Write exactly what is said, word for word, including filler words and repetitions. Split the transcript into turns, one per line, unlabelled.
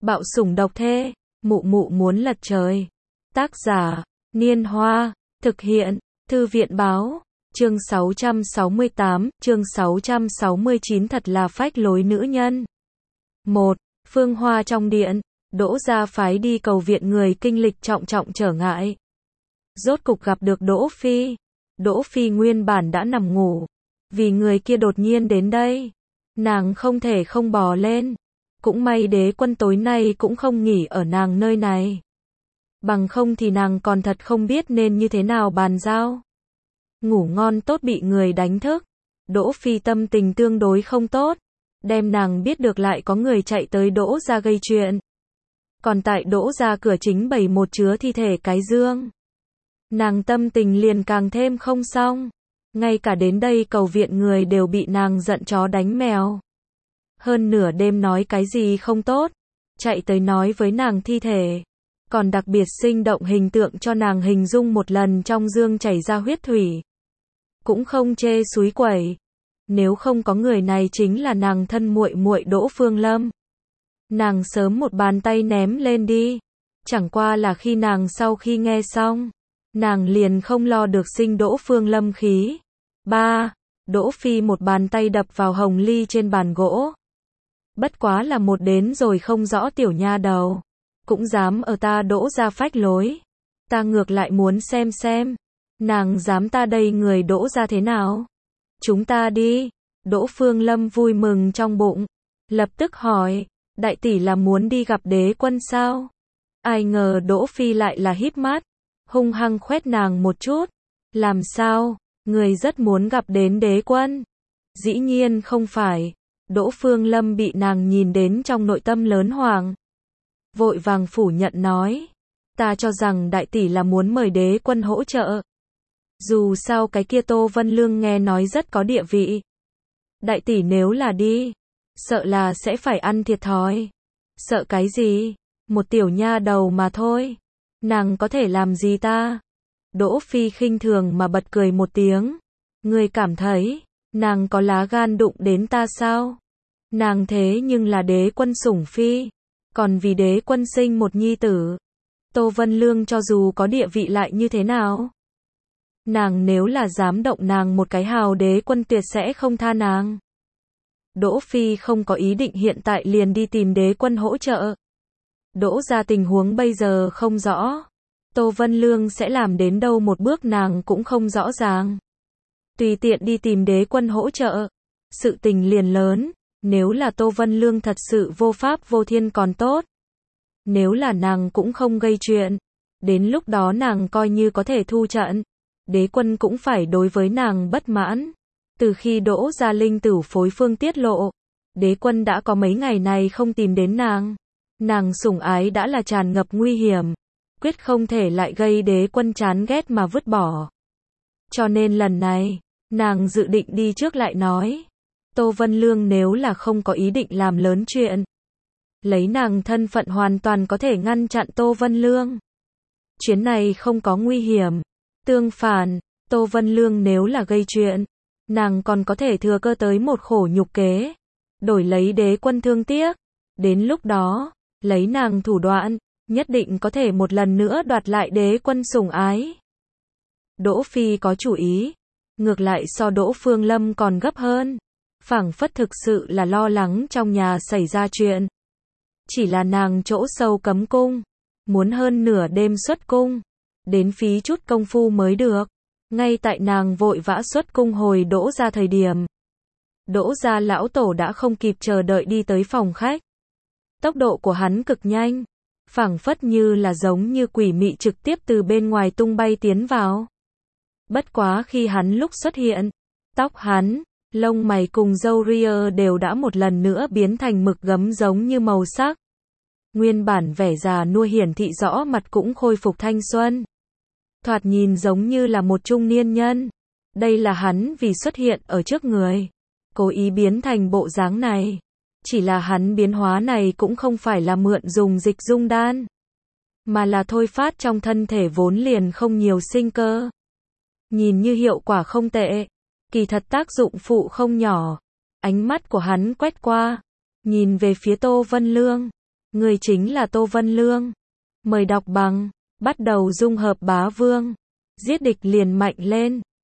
Bạo sủng độc thê, mụ mụ muốn lật trời. Tác giả, Niên Hoa, thực hiện, Thư viện báo, chương sáu trăm sáu mươi tám, chương sáu trăm sáu mươi chín thật là phách lối nữ nhân. một. Phương Hoa trong điện, Đỗ gia phái đi cầu viện người kinh lịch trọng trọng trở ngại. Rốt cục gặp được Đỗ Phi. Đỗ Phi nguyên bản đã nằm ngủ. Vì người kia đột nhiên đến đây. Nàng không thể không bò lên. Cũng may đế quân tối nay cũng không nghỉ ở nàng nơi này. Bằng không thì nàng còn thật không biết nên như thế nào bàn giao. Ngủ ngon tốt bị người đánh thức. Đỗ Phi tâm tình tương đối không tốt. Đem nàng biết được lại có người chạy tới Đỗ gia gây chuyện. Còn tại Đỗ gia cửa chính bày một chứa thi thể cái dương. Nàng tâm tình liền càng thêm không xong. Ngay cả đến đây cầu viện người đều bị nàng giận chó đánh mèo. Hơn nửa đêm nói cái gì không tốt. Chạy tới nói với nàng thi thể. Còn đặc biệt sinh động hình tượng cho nàng hình dung một lần trong dương chảy ra huyết thủy. Cũng không chê súi quẩy. Nếu không có người này chính là nàng thân muội muội Đỗ Phương Lâm. Nàng sớm một bàn tay ném lên đi. Chẳng qua là khi nàng sau khi nghe xong, nàng liền không lo được sinh Đỗ Phương Lâm khí. ba. Đỗ Phi một bàn tay đập vào hồng ly trên bàn gỗ. Bất quá là một đến rồi không rõ tiểu nha đầu. Cũng dám ở ta Đỗ gia phách lối. Ta ngược lại muốn xem xem. Nàng dám ta đây người Đỗ gia thế nào? Chúng ta đi. Đỗ Phương Lâm vui mừng trong bụng. Lập tức hỏi. Đại tỷ là muốn đi gặp đế quân sao? Ai ngờ Đỗ Phi lại là híp mắt. Hung hăng khoét nàng một chút. Làm sao? Người rất muốn gặp đến đế quân. Dĩ nhiên không phải. Đỗ Phương Lâm bị nàng nhìn đến trong nội tâm lớn hoảng. Vội vàng phủ nhận nói. Ta cho rằng đại tỷ là muốn mời đế quân hỗ trợ. Dù sao cái kia Tô Vân Lương nghe nói rất có địa vị. Đại tỷ nếu là đi, sợ là sẽ phải ăn thiệt thòi. Sợ cái gì? Một tiểu nha đầu mà thôi. Nàng có thể làm gì ta? Đỗ Phi khinh thường mà bật cười một tiếng. Ngươi cảm thấy, nàng có lá gan đụng đến ta sao? Nàng thế nhưng là đế quân sủng phi. Còn vì đế quân sinh một nhi tử. Tô Vân Lương cho dù có địa vị lại như thế nào? Nàng nếu là dám động nàng một cái hào đế quân tuyệt sẽ không tha nàng. Đỗ Phi không có ý định hiện tại liền đi tìm đế quân hỗ trợ. Đỗ gia tình huống bây giờ không rõ. Tô Vân Lương sẽ làm đến đâu một bước nàng cũng không rõ ràng. Tùy tiện đi tìm đế quân hỗ trợ. Sự tình liền lớn. Nếu là Tô Vân Lương thật sự vô pháp vô thiên còn tốt. Nếu là nàng cũng không gây chuyện. Đến lúc đó nàng coi như có thể thu trận. Đế quân cũng phải đối với nàng bất mãn. Từ khi Đỗ gia linh tử phối phương tiết lộ, đế quân đã có mấy ngày này không tìm đến nàng. Nàng sủng ái đã là tràn ngập nguy hiểm. Quyết không thể lại gây đế quân chán ghét mà vứt bỏ. Cho nên lần này, nàng dự định đi trước lại nói. Tô Vân Lương nếu là không có ý định làm lớn chuyện. Lấy nàng thân phận hoàn toàn có thể ngăn chặn Tô Vân Lương. Chuyến này không có nguy hiểm. Tương phản, Tô Vân Lương nếu là gây chuyện, nàng còn có thể thừa cơ tới một khổ nhục kế. Đổi lấy đế quân thương tiếc. Đến lúc đó, lấy nàng thủ đoạn, nhất định có thể một lần nữa đoạt lại đế quân sủng ái. Đỗ Phi có chủ ý. Ngược lại so Đỗ Phương Lâm còn gấp hơn. Phảng phất thực sự là lo lắng trong nhà xảy ra chuyện. Chỉ là nàng chỗ sâu cấm cung. Muốn hơn nửa đêm xuất cung. Đến phí chút công phu mới được. Ngay tại nàng vội vã xuất cung hồi Đỗ gia thời điểm. Đỗ gia lão tổ đã không kịp chờ đợi đi tới phòng khách. Tốc độ của hắn cực nhanh. Phảng phất như là giống như quỷ mị trực tiếp từ bên ngoài tung bay tiến vào. Bất quá khi hắn lúc xuất hiện, tóc hắn, lông mày cùng râu ria đều đã một lần nữa biến thành mực gấm giống như màu sắc. Nguyên bản vẻ già nua hiển thị rõ mặt cũng khôi phục thanh xuân. Thoạt nhìn giống như là một trung niên nhân. Đây là hắn vì xuất hiện ở trước người. Cố ý biến thành bộ dáng này. Chỉ là hắn biến hóa này cũng không phải là mượn dùng dịch dung đan. Mà là thôi phát trong thân thể vốn liền không nhiều sinh cơ. Nhìn như hiệu quả không tệ. Kỳ thật tác dụng phụ không nhỏ. Ánh mắt của hắn quét qua. Nhìn về phía Tô Vân Lương. Người chính là Tô Vân Lương. Mời đọc bằng. Bắt đầu dung hợp bá vương. Giết địch liền mạnh lên.